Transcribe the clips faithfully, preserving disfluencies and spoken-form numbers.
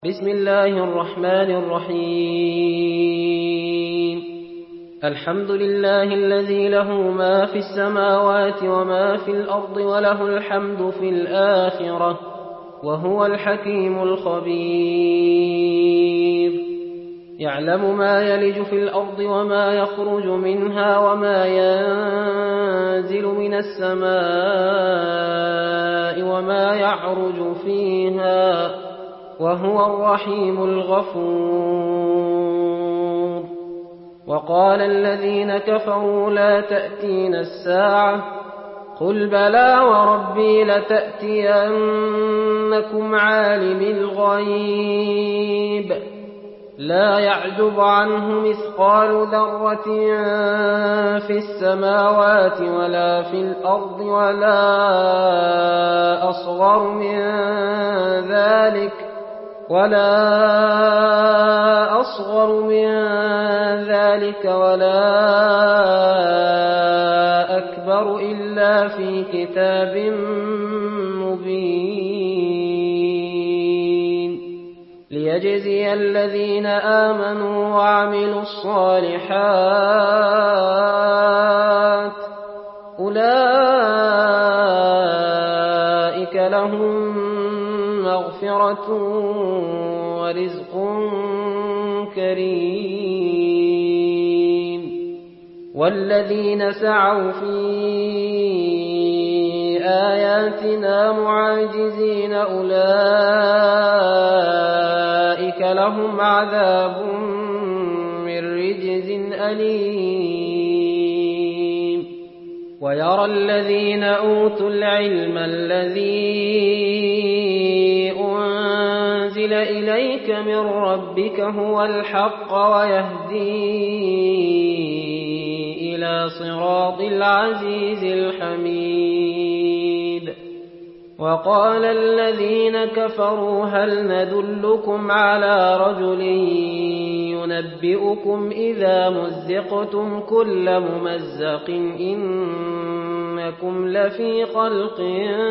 بسم الله الرحمن الرحيم. الحمد لله الذي له ما في السماوات وما في الأرض وله الحمد في الآخرة وهو الحكيم الخبير. يعلم ما يلج في الأرض وما يخرج منها وما ينزل من السماء وما يعرج فيها وهو الرحيم الغفور. وقال الذين كفروا لا تأتينا الساعة قل بلى وربي لتأتينكم عالم الغيب لا يعزب عنه مثقال ذرة في السماوات ولا في الأرض ولا أصغر من ذلك ولا أصغر من ذلك ولا أكبر إلا في كتاب مبين ليجزي الذين آمنوا وعملوا الصالحات أولئك لهم مغفرة ورزق كريم. والذين سعوا في آياتنا معاجزين أولئك لهم عذاب من رجز أليم. ويرى الذين أوتوا العلم الذي أنزل إليك من ربك هو الحق ويهدي إلى صراط العزيز الحميد. وقال الذين كفروا هل ندلكم على رجل ينبئكم إذا مزقتم كل ممزق إنكم لفي خلق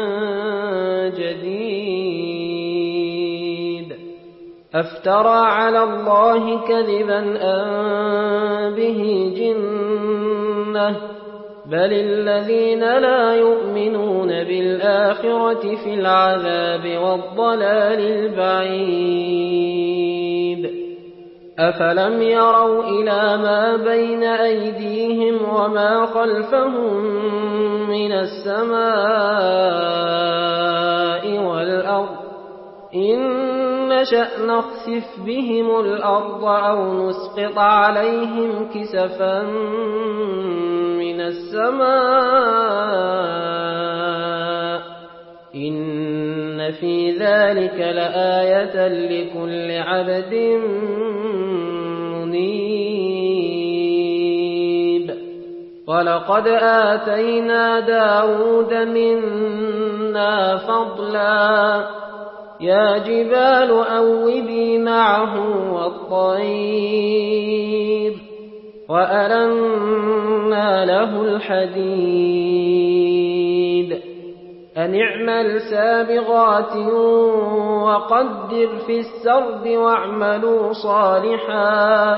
جديد أفترى على الله كذبا أم به جنة بل الذين لا يؤمنون بالآخرة في العذاب والضلال البعيد. أفلم يروا إلى ما بين أيديهم وما خلفهم من السماء والأرض إن نشأ نخسف بهم الأرض أو نسقط عليهم كسفا من السماء إن في ذلك لآية لكل عبد منيب. ولقد آتينا داود منا فضلا يا جبال أوبي معه والطير وألنا له الحديد أن اعمل سابغات وقدر في السرد واعملوا صالحا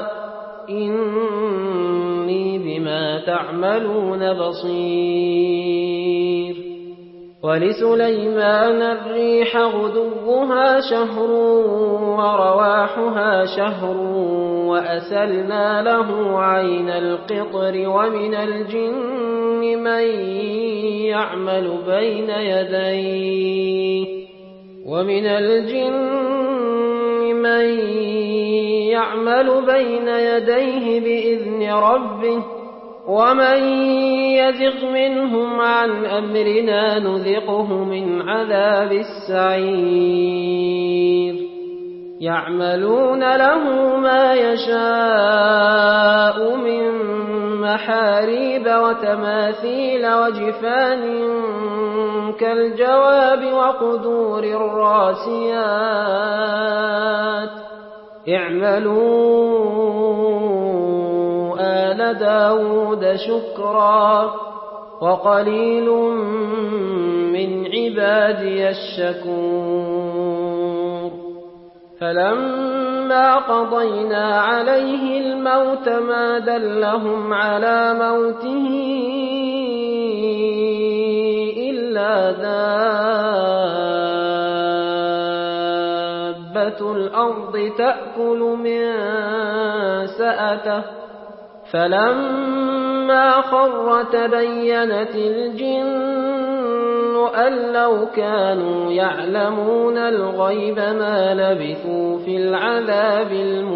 إني بما تعملون بصير. ولسليمان الريح غدوها شهر ورواحها شهر وأسلنا له عين القطر ومن الجن من يعمل بين يديه ومن الجن من يعمل بين يديه بإذن ربه ومن يزغ منهم عن أمرنا نذقه من عذاب السعير. يعملون له ما يشاء من محاريب وتماثيل وجفان كالجواب وقدور الراسيات اعملوا آل داود شكرا وقليل من عبادي الشكور. فلما قضينا عليه الموت ما دلهم على موته إلا دابة الأرض تأكل من سأته فلما خر تبينت الجن أن لو كانوا يعلمون الغيب ما لبثوا في العذاب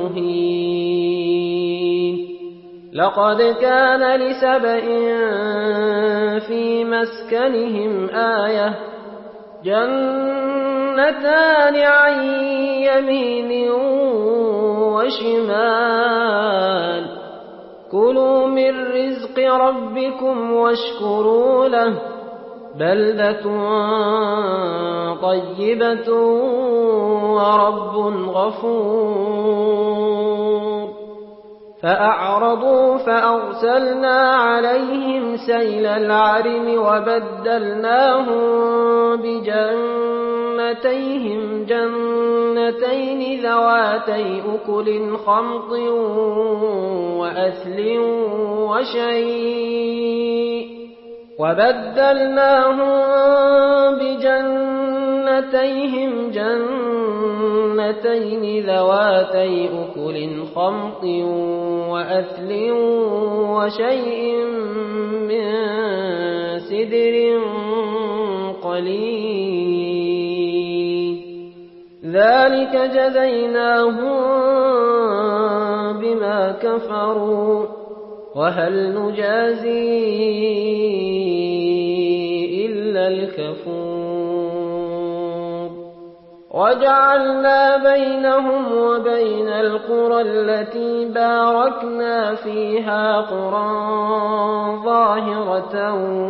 المهين لقد كان لسبإ في مسكنهم آية جنتان عن يمين وشمال كلوا من رزق ربكم واشكروا له بلدة طيبة ورب غفور فأعرضوا فأرسلنا عليهم سيل العرم وبدلناهم بجنتيهم جنتين ذواتي أكل خمط وأثل وشيء وبدلناهم بجنتيهم جنتين ذواتي أكل خمط وأثل وشيء من سدر قليل ذلك جزيناهم بما كفروا وهل نجازي إلا الكفور وجعلنا بينهم وبين القرى التي باركنا فيها قرى ظاهرة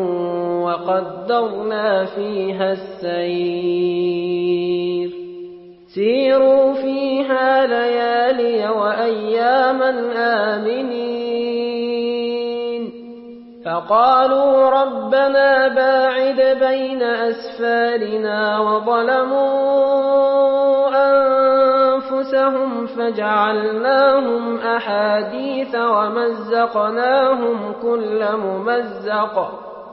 وقدرنا فيها السير سيروا فيها ليالي وأياما آمنين فقالوا ربنا باعد بين أسفارنا وظلموا أنفسهم فجعلناهم أحاديث ومزقناهم كل ممزق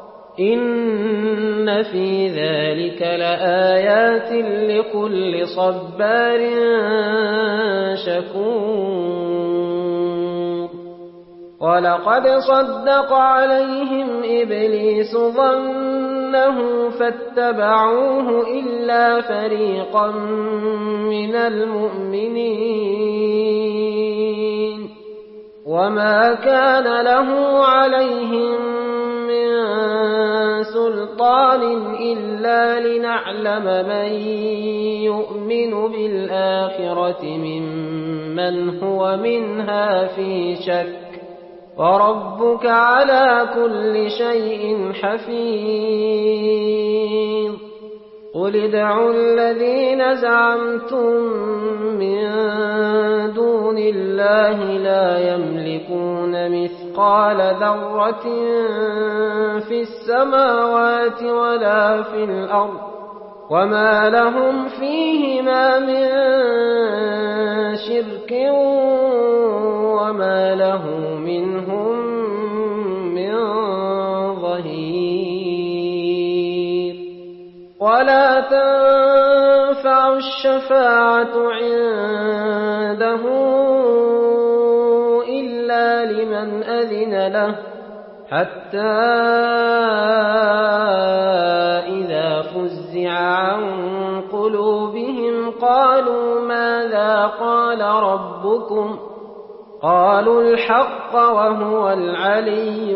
إن في ذلك لآيات لكل صبار شكور ولقد صدق عليهم إبليس ظنه فاتبعوه إلا فريقا من المؤمنين وما كان له عليهم سلطان إلا لنعلم من يؤمن بالآخرة ممن هو منها في شك وربك على كل شيء حفيظ قل ادعوا الذين زعمتم من دون الله لا يملكون مثقال ذرة في السماوات ولا في الأرض وما لهم فيهما من شرك وما له منهم من ظهير ولا تنفع الشفاعة عنده إلا لمن أذن له حتى إذا فزع عن قلوبهم قالوا ماذا قال ربكم قالوا الحق وهو العلي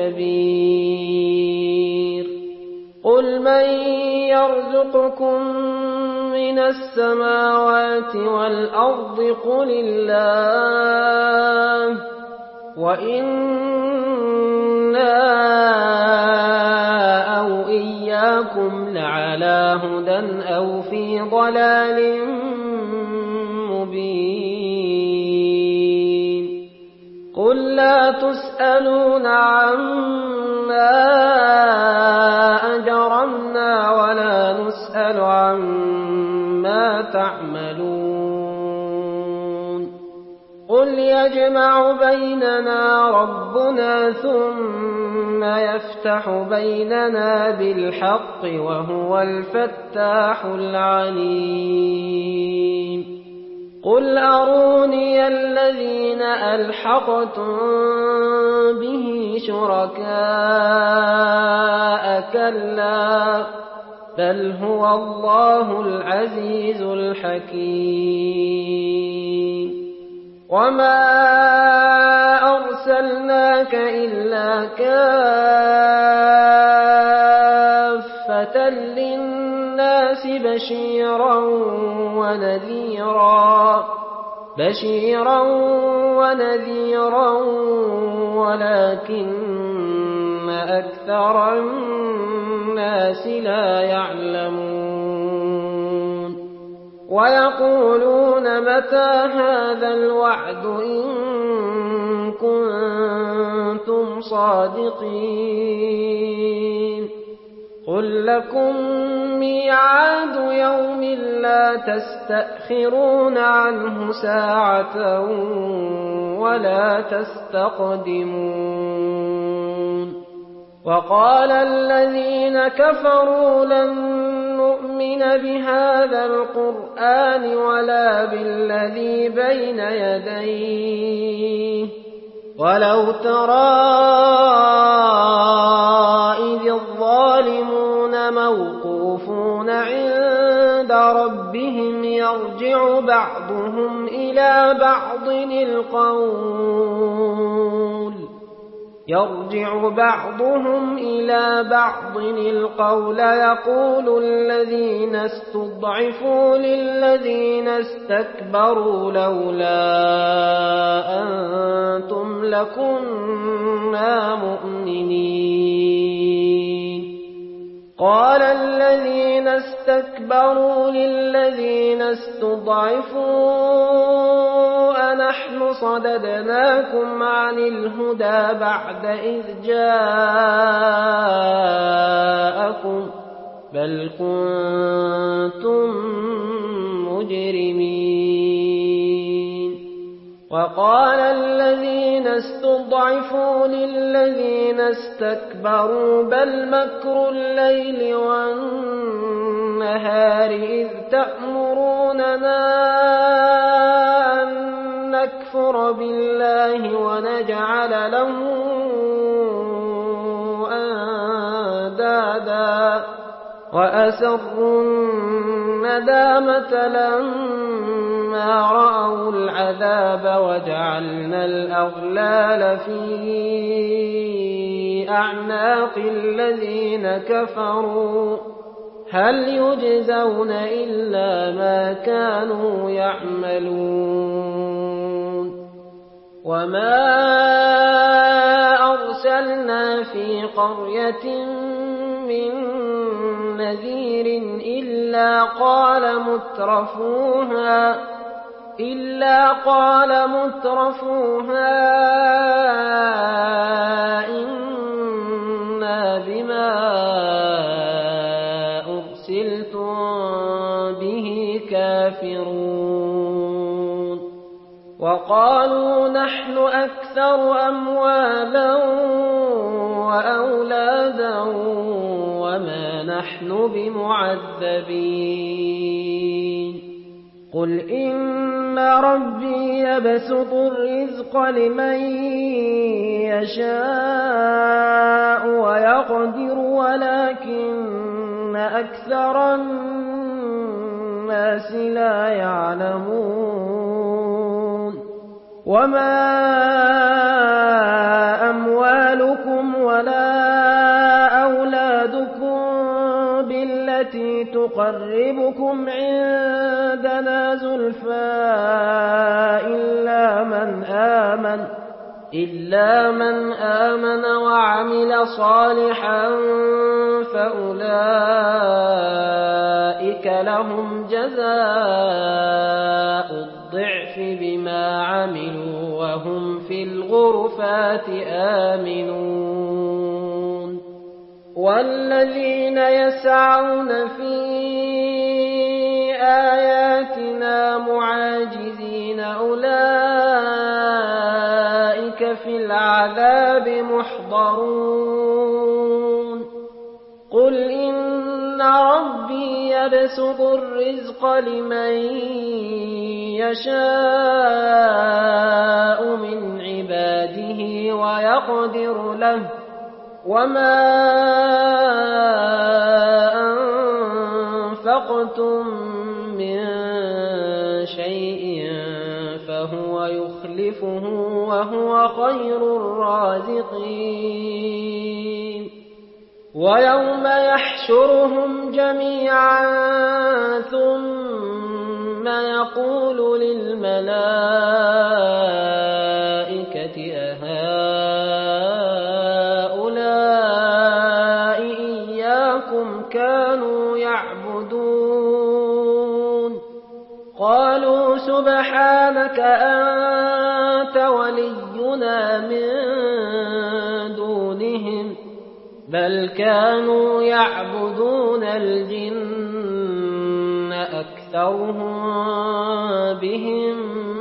الكبير قل من يرزقكم من السماوات والأرض قل الله وإنا أو إياكم لعلى هدى أو في ضلال مبين قل لا تسألون عما أجرمنا ولا نسأل عما تعملون يجمع بيننا ربنا ثم يفتح بيننا بالحق وهو الفتاح العليم قل أروني الذين ألحقتم به شركاء كلا بل هو الله العزيز الحكيم وما أرسلناك إلا كافة للناس بشيرا ونذيرا بشيرا ونذيرا ولكن أكثر الناس لا يعلمون ويقولون متى هذا الوعد إن كنتم صادقين قل لكم ميعاد يوم لا تستأخرون عنه ساعة ولا تستقدمون وقال الذين كفروا لن نؤمن بهذا القرآن ولا بالذي بين يديه ولو ترى إذ الظالمون موقوفون عند ربهم يرجع بعضهم إلى بعض القول يرجع بعضهم إلى بعض القول يقول الذين استضعفوا للذين استكبروا لولا أنتم لكنا مؤمنين قال الذين استكبروا للذين استضعفوا أنحن صددناكم عن الهدى بعد إذ جاءكم بل كنتم مجرمين وقال الذين استضعفوا للذين استكبروا بل مكر الليل والنهار إذ تأمروننا أن نكفر بالله ونجعل له أندادا وأسروا الندامة لما رأوا العذاب وجعلنا الأغلال في أعناق الذين كفروا هل يجزون إلا ما كانوا يعملون وما أرسلنا في قرية من نذير إلا قال مترفوها إلا قال مترفوها إنا بما أرسلتم به كافرون وقالوا نحن أكثر أموالا وأولادا وما نحن بمعذبين قل إن ربي يبسط الرزق لمن يشاء ويقدر ولكن أكثر الناس لا يعلمون وما أموالكم ولا أولادكم بالتي تقربكم عندنا زلفى إلا من آمن إلا من آمن وعمل صالحا فأولئك لهم جزاء الضعف بما عملوا وهم في الغرفات آمنون والذين يسعون في آياتنا معاجزين أولئك يبسط الرزق لمن يشاء من عباده ويقدر له وما أنفقتم من شيء فهو يخلفه وهو خير الرازقين ويوم يحشرهم جميعا ثم يقول للملائكة أهؤلاء إياكم كانوا يعبدون قالوا سبحانك أنت ولينا من دونهم بل كانوا يعبدون الجن أكثرهم بهم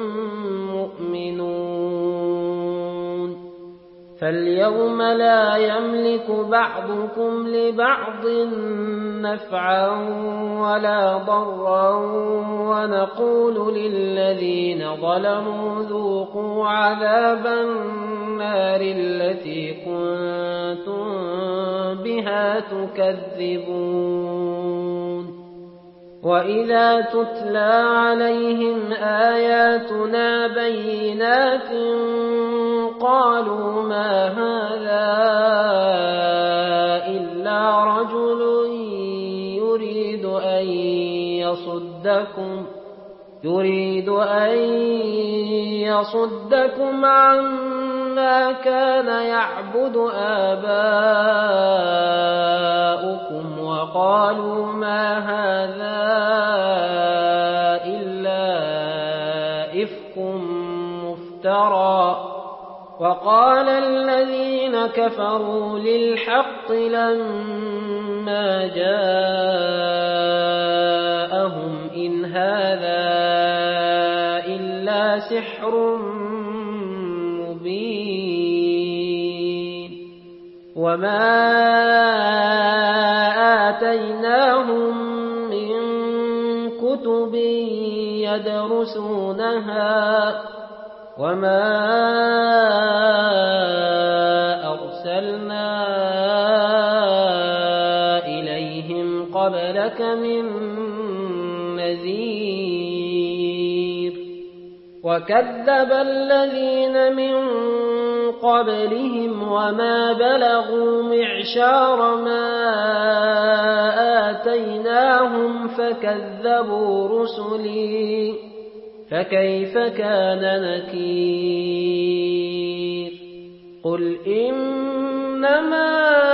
مؤمنون فاليوم لا يملك بعضكم لبعض نفعا ولا ضرا ونقول للذين ظلموا ذوقوا عذاب النار التي كنتم بها تكذبون وإذا تتلى عليهم آياتنا بينات قالوا ما هذا إلا رجل يريد أن يصدكم يريد أن يصدكم عما كان يعبد آباؤكم وقالوا ما هذا إلا إفك مفترى وقال الذين كفروا للحق لما جاءهم إن هذا إلا سحر مبين وما آتيناهم من كتب يدرسونها وما أرسلنا إليهم قبلك من نذير وكذب الذين من قبلهم وما بلغوا معشار ما آتيناهم فكذبوا رسلي فكيف كان نكير قل إنما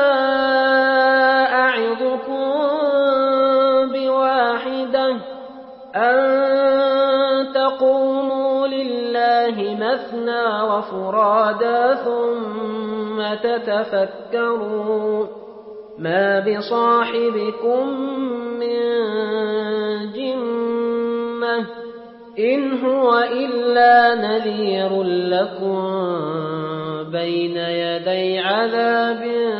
أعظكم بواحدة أن تقوموا لله مثنى وفرادا ثم تتفكروا ما بصاحبكم من جنة إن هو إلا نذير لكم بين يدي عذاب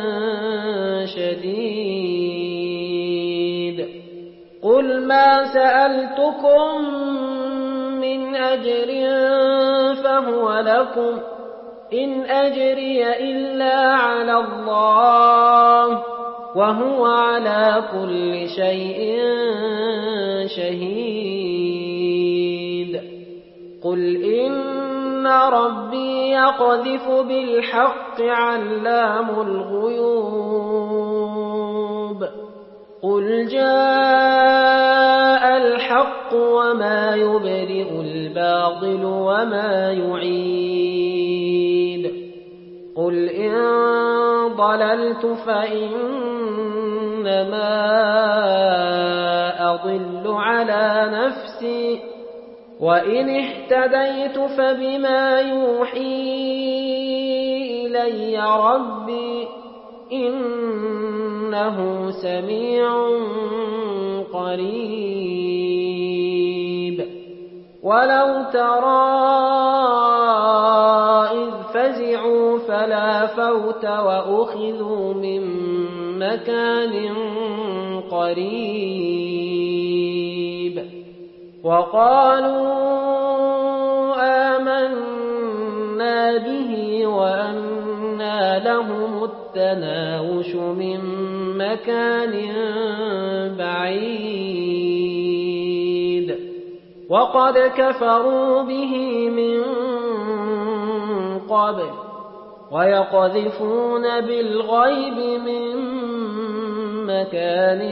شديد قل ما سألتكم من أجر فهو لكم إن أجري إلا على الله وهو على كل شيء شهيد قل إن ربي يقذف بالحق علام الغيوب قل جاء الحق وما يبرئ الباطل وما يعيد قل إن ضللت فإنما أضل على نفسي وإن اهتديت فبما يوحي إلي ربي إنه سميع قريب ولو ترى إذ فزعوا فلا فوت وأخذوا من مكان قريب وقالوا آمنا به وأنى لهم التناوش من مكان بعيد وقد كفروا به من قبل ويقذفون بالغيب من مكان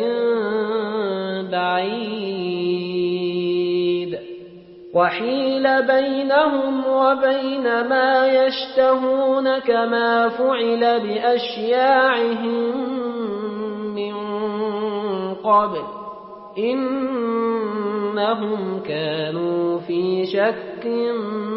بعيد وحيل بينهم وبين ما يشتهون كما فعل بأشياعهم من قبل إنهم كانوا في شك